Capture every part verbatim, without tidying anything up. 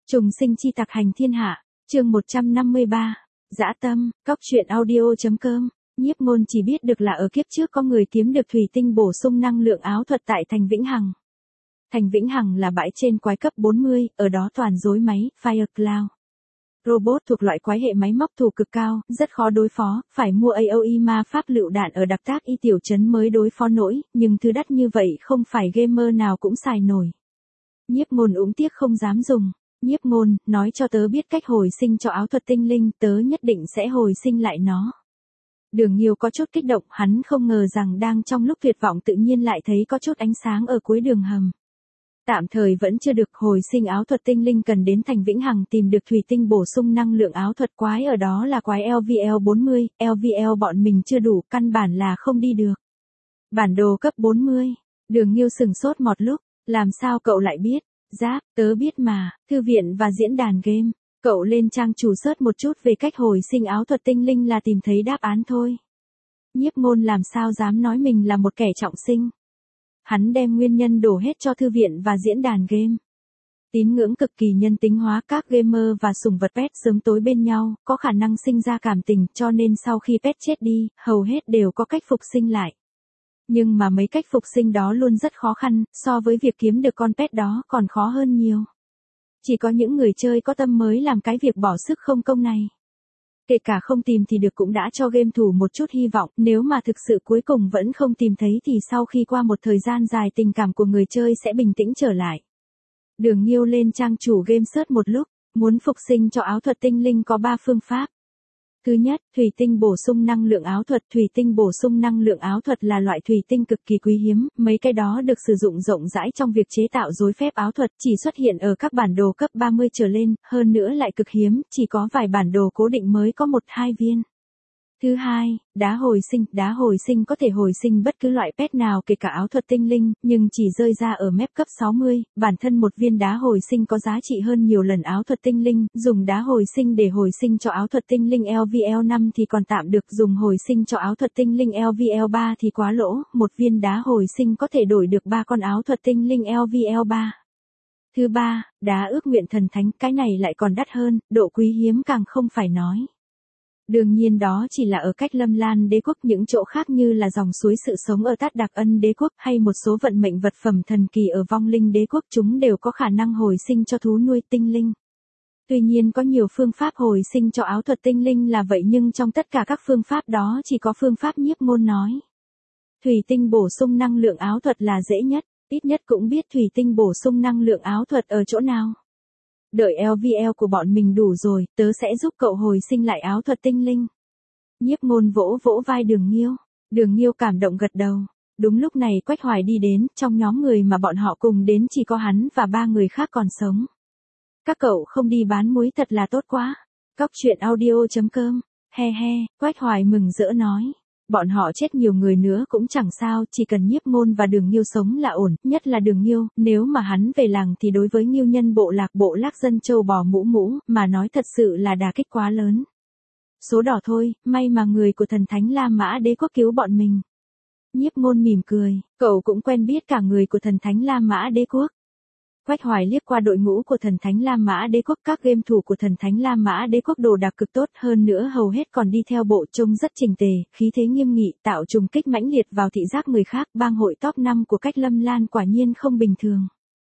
Trùng sinh chi tặc hành thiên hạ, chương một trăm năm mươi ba, dã tâm, cóc truyện audio.com, Nhiếp Ngôn chỉ biết được là ở kiếp trước có người kiếm được thủy tinh bổ sung năng lượng áo thuật tại thành Vĩnh Hằng. Thành Vĩnh Hằng là bãi trên quái cấp bốn mươi, ở đó toàn rối máy, Fire Cloud. Robot thuộc loại quái hệ máy móc thù cực cao, rất khó đối phó, phải mua a o e ma pháp lựu đạn ở đặc tác y tiểu trấn mới đối phó nổi, nhưng thứ đắt như vậy không phải gamer nào cũng xài nổi. Nhiếp Ngôn úng tiếc không dám dùng. Nhiếp Ngôn, nói cho tớ biết cách hồi sinh cho áo thuật tinh linh, tớ nhất định sẽ hồi sinh lại nó. Đường Nhiêu có chút kích động, hắn không ngờ rằng đang trong lúc tuyệt vọng tự nhiên lại thấy có chút ánh sáng ở cuối đường hầm. Tạm thời vẫn chưa được hồi sinh áo thuật tinh linh, cần đến thành Vĩnh Hằng tìm được thủy tinh bổ sung năng lượng áo thuật, quái ở đó là quái lv bốn mươi, lv bọn mình chưa đủ, căn bản là không đi được. Bản đồ cấp bốn mươi, Đường Nhiêu sừng sốt một lúc, làm sao cậu lại biết? Giáp, tớ biết mà, thư viện và diễn đàn game. Cậu lên trang chủ search một chút về cách hồi sinh áo thuật tinh linh là tìm thấy đáp án thôi. Nhiếp Ngôn làm sao dám nói mình là một kẻ trọng sinh. Hắn đem nguyên nhân đổ hết cho thư viện và diễn đàn game. Tín ngưỡng cực kỳ nhân tính hóa, các gamer và sủng vật pet sớm tối bên nhau, có khả năng sinh ra cảm tình, cho nên sau khi pet chết đi, hầu hết đều có cách phục sinh lại. Nhưng mà mấy cách phục sinh đó luôn rất khó khăn, so với việc kiếm được con pet đó còn khó hơn nhiều. Chỉ có những người chơi có tâm mới làm cái việc bỏ sức không công này. Kể cả không tìm thì được cũng đã cho game thủ một chút hy vọng, nếu mà thực sự cuối cùng vẫn không tìm thấy thì sau khi qua một thời gian dài tình cảm của người chơi sẽ bình tĩnh trở lại. Đường Nhiêu lên trang chủ game search một lúc, muốn phục sinh cho áo thuật tinh linh có ba phương pháp. Thứ nhất, thủy tinh bổ sung năng lượng áo thuật. Thủy tinh bổ sung năng lượng áo thuật là loại thủy tinh cực kỳ quý hiếm, mấy cái đó được sử dụng rộng rãi trong việc chế tạo rối phép áo thuật, chỉ xuất hiện ở các bản đồ cấp ba mươi trở lên, hơn nữa lại cực hiếm, chỉ có vài bản đồ cố định mới có một hai viên. Thứ hai, đá hồi sinh. Đá hồi sinh có thể hồi sinh bất cứ loại pet nào kể cả áo thuật tinh linh, nhưng chỉ rơi ra ở map cấp sáu mươi, bản thân một viên đá hồi sinh có giá trị hơn nhiều lần áo thuật tinh linh, dùng đá hồi sinh để hồi sinh cho áo thuật tinh linh lv năm thì còn tạm được, dùng hồi sinh cho áo thuật tinh linh lv ba thì quá lỗ, một viên đá hồi sinh có thể đổi được ba con áo thuật tinh linh lv ba. Thứ ba, đá ước nguyện thần thánh, cái này lại còn đắt hơn, độ quý hiếm càng không phải nói. Đương nhiên đó chỉ là ở cách Lâm Lan đế quốc, những chỗ khác như là dòng suối sự sống ở Tát Đặc Ân đế quốc hay một số vận mệnh vật phẩm thần kỳ ở Vong Linh đế quốc, chúng đều có khả năng hồi sinh cho thú nuôi tinh linh. Tuy nhiên có nhiều phương pháp hồi sinh cho áo thuật tinh linh là vậy, nhưng trong tất cả các phương pháp đó chỉ có phương pháp Nhiếp Ngôn nói. Thủy tinh bổ sung năng lượng áo thuật là dễ nhất, ít nhất cũng biết thủy tinh bổ sung năng lượng áo thuật ở chỗ nào. Đợi lv của bọn mình đủ rồi, tớ sẽ giúp cậu hồi sinh lại áo thuật tinh linh. Nhiếp Ngôn vỗ vỗ vai Đường Nhiêu. Đường Nhiêu cảm động gật đầu. Đúng lúc này Quách Hoài đi đến, trong nhóm người mà bọn họ cùng đến chỉ có hắn và ba người khác còn sống. Các cậu không đi bán muối thật là tốt quá. Cóc truyện audio.com, he he, Quách Hoài mừng rỡ nói. Bọn họ chết nhiều người nữa cũng chẳng sao, chỉ cần Nhiếp Ngôn và Đường Nhiêu sống là ổn, nhất là Đường Nhiêu, nếu mà hắn về làng thì đối với Nhiêu nhân bộ lạc bộ lạc dân châu bò mũ mũ, mà nói thật sự là đả kích quá lớn. Số đỏ thôi, may mà người của thần thánh La Mã đế quốc cứu bọn mình. Nhiếp Ngôn mỉm cười, cậu cũng quen biết cả người của thần thánh La Mã đế quốc. Quách Hoài liếc qua đội ngũ của thần thánh La Mã đế quốc, các game thủ của thần thánh La Mã đế quốc đồ đạc cực tốt, hơn nữa hầu hết còn đi theo bộ, trông rất chỉnh tề, khí thế nghiêm nghị, tạo trùng kích mãnh liệt vào thị giác người khác. Bang hội top năm của cách Lâm Lan quả nhiên không bình thường.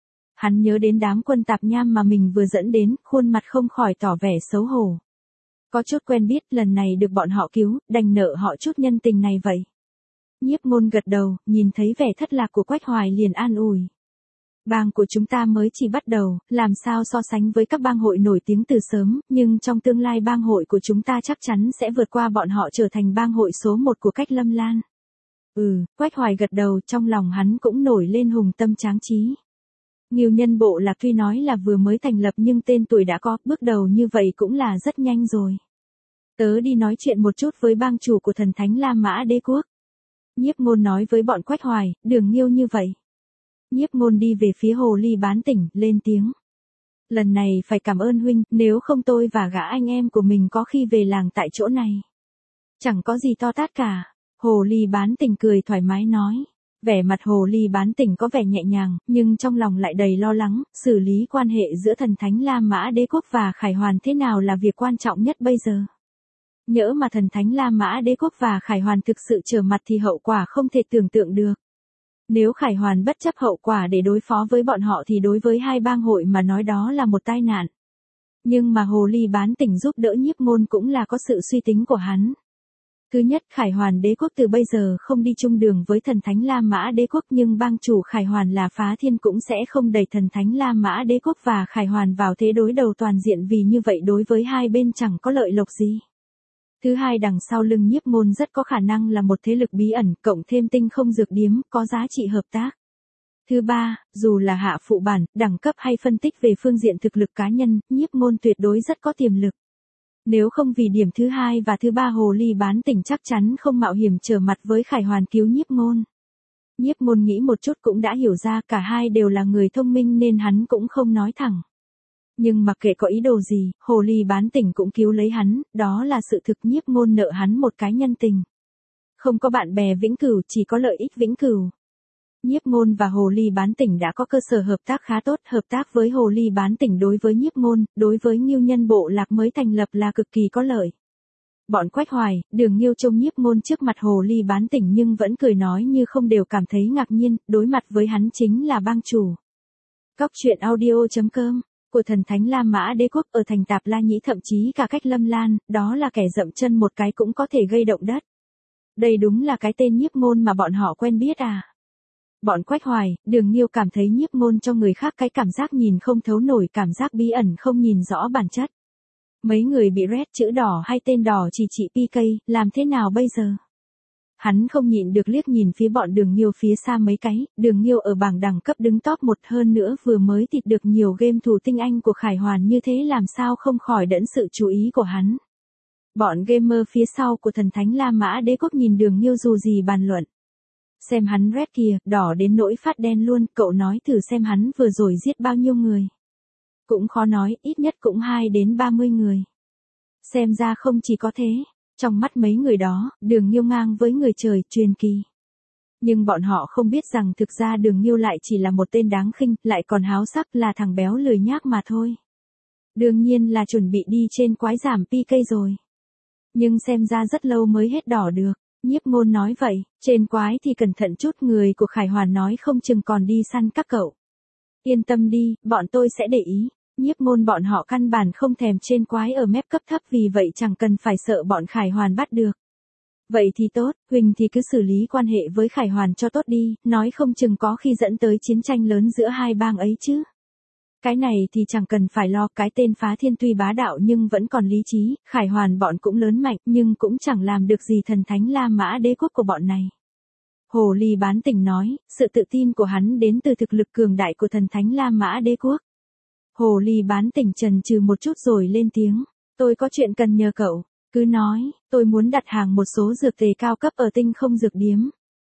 Hắn nhớ đến đám quân tạp nham mà mình vừa dẫn đến, khuôn mặt không khỏi tỏ vẻ xấu hổ. Có chút quen biết, lần này được bọn họ cứu, đành nợ họ chút nhân tình này vậy. Nhiếp Ngôn gật đầu, nhìn thấy vẻ thất lạc của Quách Hoài liền an ủi. Bang của chúng ta mới chỉ bắt đầu, làm sao so sánh với các bang hội nổi tiếng từ sớm, nhưng trong tương lai bang hội của chúng ta chắc chắn sẽ vượt qua bọn họ, trở thành bang hội số một của cách Lâm Lan. Ừ, Quách Hoài gật đầu, trong lòng hắn cũng nổi lên hùng tâm tráng trí. Nhiêu nhân bộ lạc tuy nói là vừa mới thành lập nhưng tên tuổi đã có, bước đầu như vậy cũng là rất nhanh rồi. Tớ đi nói chuyện một chút với bang chủ của thần thánh La Mã đế quốc. Nhiếp Ngôn nói với bọn Quách Hoài, Đường Nhiêu như vậy. Nhiếp Ngôn đi về phía hồ ly bán tỉnh, lên tiếng. Lần này phải cảm ơn huynh, nếu không tôi và gã anh em của mình có khi về làng tại chỗ này. Chẳng có gì to tát cả. Hồ ly bán tỉnh cười thoải mái nói. Vẻ mặt hồ ly bán tỉnh có vẻ nhẹ nhàng, nhưng trong lòng lại đầy lo lắng, xử lý quan hệ giữa thần thánh La Mã Đế quốc và Khải Hoàn thế nào là việc quan trọng nhất bây giờ. Nhỡ mà thần thánh La Mã Đế quốc và Khải Hoàn thực sự trở mặt thì hậu quả không thể tưởng tượng được. Nếu Khải Hoàn bất chấp hậu quả để đối phó với bọn họ thì đối với hai bang hội mà nói đó là một tai nạn. Nhưng mà hồ ly bán tỉnh giúp đỡ Nhiếp Ngôn cũng là có sự suy tính của hắn. Thứ nhất, Khải Hoàn đế quốc từ bây giờ không đi chung đường với thần thánh La Mã đế quốc, nhưng bang chủ Khải Hoàn là Phá Thiên cũng sẽ không đẩy thần thánh La Mã đế quốc và Khải Hoàn vào thế đối đầu toàn diện, vì như vậy đối với hai bên chẳng có lợi lộc gì. Thứ hai, đằng sau lưng Nhiếp Ngôn rất có khả năng là một thế lực bí ẩn, cộng thêm tinh không dược điếm, có giá trị hợp tác. Thứ ba, dù là hạ phụ bản, đẳng cấp hay phân tích về phương diện thực lực cá nhân, Nhiếp Ngôn tuyệt đối rất có tiềm lực. Nếu không vì điểm thứ hai và thứ ba, hồ ly bán tỉnh chắc chắn không mạo hiểm trở mặt với Khải Hoàn cứu Nhiếp Ngôn. Nhiếp Ngôn nghĩ một chút cũng đã hiểu ra cả hai đều là người thông minh nên hắn cũng không nói thẳng. Nhưng mặc kệ có ý đồ gì, hồ ly bán tỉnh cũng cứu lấy hắn, đó là sự thực. Nhiếp Ngôn nợ hắn một cái nhân tình. Không có bạn bè vĩnh cửu, chỉ có lợi ích vĩnh cửu. Nhiếp Ngôn và hồ ly bán tỉnh đã có cơ sở hợp tác khá tốt, hợp tác với hồ ly bán tỉnh đối với Nhiếp Ngôn, đối với Ngưu Nhân bộ lạc mới thành lập là cực kỳ có lợi. Bọn Quách Hoài, Đường Nghiêu trông Nhiếp Ngôn trước mặt hồ ly bán tỉnh nhưng vẫn cười nói như không, đều cảm thấy ngạc nhiên, đối mặt với hắn chính là bang chủ. Cóc truyện audio chấm com của thần thánh La Mã đế quốc ở thành Tạp La Nhĩ, thậm chí cả cách Lâm Lan, đó là kẻ dậm chân một cái cũng có thể gây động đất. Đây đúng là cái tên Nhiếp Ngôn mà bọn họ quen biết à. Bọn Quách Hoài, Đường Nghiêu cảm thấy Nhiếp Ngôn cho người khác cái cảm giác nhìn không thấu nổi, cảm giác bí ẩn không nhìn rõ bản chất. Mấy người bị red chữ đỏ hay tên đỏ chỉ trị pê ca, làm thế nào bây giờ? Hắn không nhịn được liếc nhìn phía bọn Đường Nghiêu phía xa mấy cái, Đường Nghiêu ở bảng đẳng cấp đứng top một, hơn nữa vừa mới thịt được nhiều game thủ tinh anh của Khải Hoàn, như thế làm sao không khỏi đẫn sự chú ý của hắn. Bọn gamer phía sau của thần thánh La Mã đế quốc nhìn Đường Nghiêu dù gì bàn luận. Xem hắn red kìa, đỏ đến nỗi phát đen luôn, cậu nói thử xem hắn vừa rồi giết bao nhiêu người. Cũng khó nói, ít nhất cũng hai đến ba mươi người. Xem ra không chỉ có thế, trong mắt mấy người đó, Đường Nghiêu ngang với người trời, truyền kỳ. Nhưng bọn họ không biết rằng thực ra Đường Nghiêu lại chỉ là một tên đáng khinh, lại còn háo sắc, là thằng béo lười nhác mà thôi. Đương nhiên là chuẩn bị đi trên quái giảm pê ca rồi. Nhưng xem ra rất lâu mới hết đỏ được. Nhiếp Ngôn nói vậy, trên quái thì cẩn thận chút, người của Khải Hoàn nói không chừng còn đi săn các cậu. Yên tâm đi, bọn tôi sẽ để ý. Nhiếp Ngôn bọn họ căn bản không thèm trên quái ở mép cấp thấp, vì vậy chẳng cần phải sợ bọn Khải Hoàn bắt được. Vậy thì tốt, Huỳnh thì cứ xử lý quan hệ với Khải Hoàn cho tốt đi, nói không chừng có khi dẫn tới chiến tranh lớn giữa hai bang ấy chứ. Cái này thì chẳng cần phải lo, cái tên Phá Thiên tuy bá đạo nhưng vẫn còn lý trí, Khải Hoàn bọn cũng lớn mạnh nhưng cũng chẳng làm được gì thần thánh La Mã đế quốc của bọn này. Hồ ly bán tỉnh nói, sự tự tin của hắn đến từ thực lực cường đại của thần thánh La Mã đế quốc. Hồ ly bán tỉnh chần chừ một chút rồi lên tiếng, tôi có chuyện cần nhờ cậu, cứ nói, tôi muốn đặt hàng một số dược tề cao cấp ở tinh không dược điếm.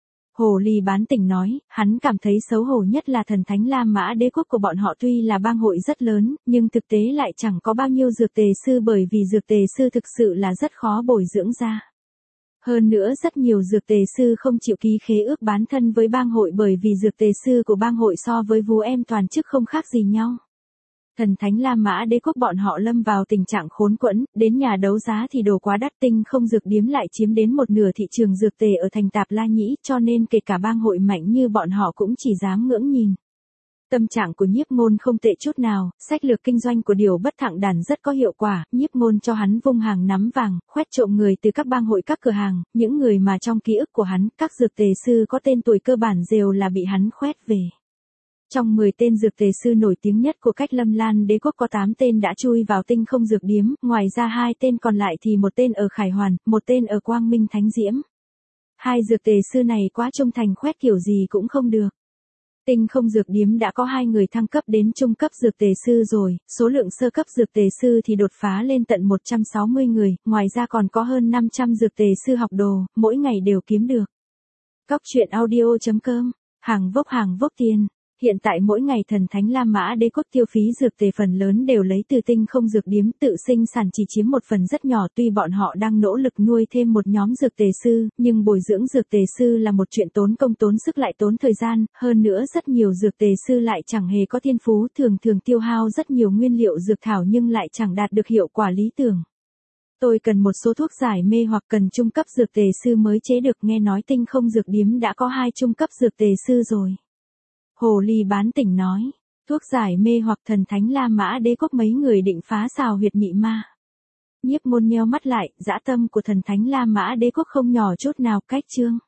Hồ ly bán tỉnh nói, hắn cảm thấy xấu hổ nhất là thần thánh La Mã đế quốc của bọn họ tuy là bang hội rất lớn, nhưng thực tế lại chẳng có bao nhiêu dược tề sư, bởi vì dược tề sư thực sự là rất khó bồi dưỡng ra. Hơn nữa rất nhiều dược tề sư không chịu ký khế ước bán thân với bang hội, bởi vì dược tề sư của bang hội so với vú em toàn chức không khác gì nhau. Thần thánh La Mã đế quốc bọn họ lâm vào tình trạng khốn quẫn, đến nhà đấu giá thì đồ quá đắt, tinh không dược điếm lại chiếm đến một nửa thị trường dược tề ở thành Tạp La Nhĩ, cho nên kể cả bang hội mạnh như bọn họ cũng chỉ dám ngưỡng nhìn. Tâm trạng của Nhiếp Ngôn không tệ chút nào, sách lược kinh doanh của Điều Bất Thặng Đàn rất có hiệu quả, Nhiếp Ngôn cho hắn vung hàng nắm vàng, khoét trộm người từ các bang hội các cửa hàng, những người mà trong ký ức của hắn, các dược tề sư có tên tuổi cơ bản đều là bị hắn khoét về. Trong mười tên dược tề sư nổi tiếng nhất của cách Lâm Lan đế quốc có tám tên đã chui vào tinh không dược điếm, ngoài ra hai tên còn lại thì một tên ở Khải Hoàn, một tên ở Quang Minh Thánh Diễm. Hai dược tề sư này quá trung thành, khoét kiểu gì cũng không được. Tinh không dược điếm đã có hai người thăng cấp đến trung cấp dược tề sư rồi, số lượng sơ cấp dược tề sư thì đột phá lên tận một trăm sáu mươi người, ngoài ra còn có hơn năm trăm dược tề sư học đồ, mỗi ngày đều kiếm được. Cóc truyện audio chấm com, hàng vốc hàng vốc tiền. hiện tại mỗi ngày thần thánh La Mã Đế quốc tiêu phí dược tề phần lớn đều lấy từ tinh không dược điếm, tự sinh sản chỉ chiếm một phần rất nhỏ. Tuy bọn họ đang nỗ lực nuôi thêm một nhóm dược tề sư, nhưng bồi dưỡng dược tề sư là một chuyện tốn công tốn sức lại tốn thời gian, hơn nữa rất nhiều dược tề sư lại chẳng hề có thiên phú, thường thường tiêu hao rất nhiều nguyên liệu dược thảo nhưng lại chẳng đạt được hiệu quả lý tưởng. Tôi cần một số thuốc giải mê hoặc cần trung cấp dược tề sư mới chế được, nghe nói tinh không dược điếm đã có hai trung cấp dược tề sư rồi. Hồ ly bán tỉnh nói, thuốc giải mê hoặc thần thánh La Mã Đế quốc mấy người định phá xào huyệt nhị ma. Nhiếp Ngôn nheo mắt lại, dã tâm của thần thánh La Mã Đế quốc không nhỏ chút nào. Cách chương